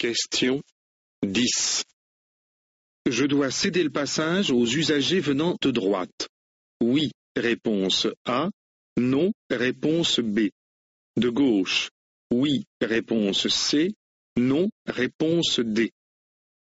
Question 10. Je dois céder le passage aux usagers venant de droite. Oui, réponse A. Non, réponse B. De gauche. Oui, réponse C. Non, réponse D.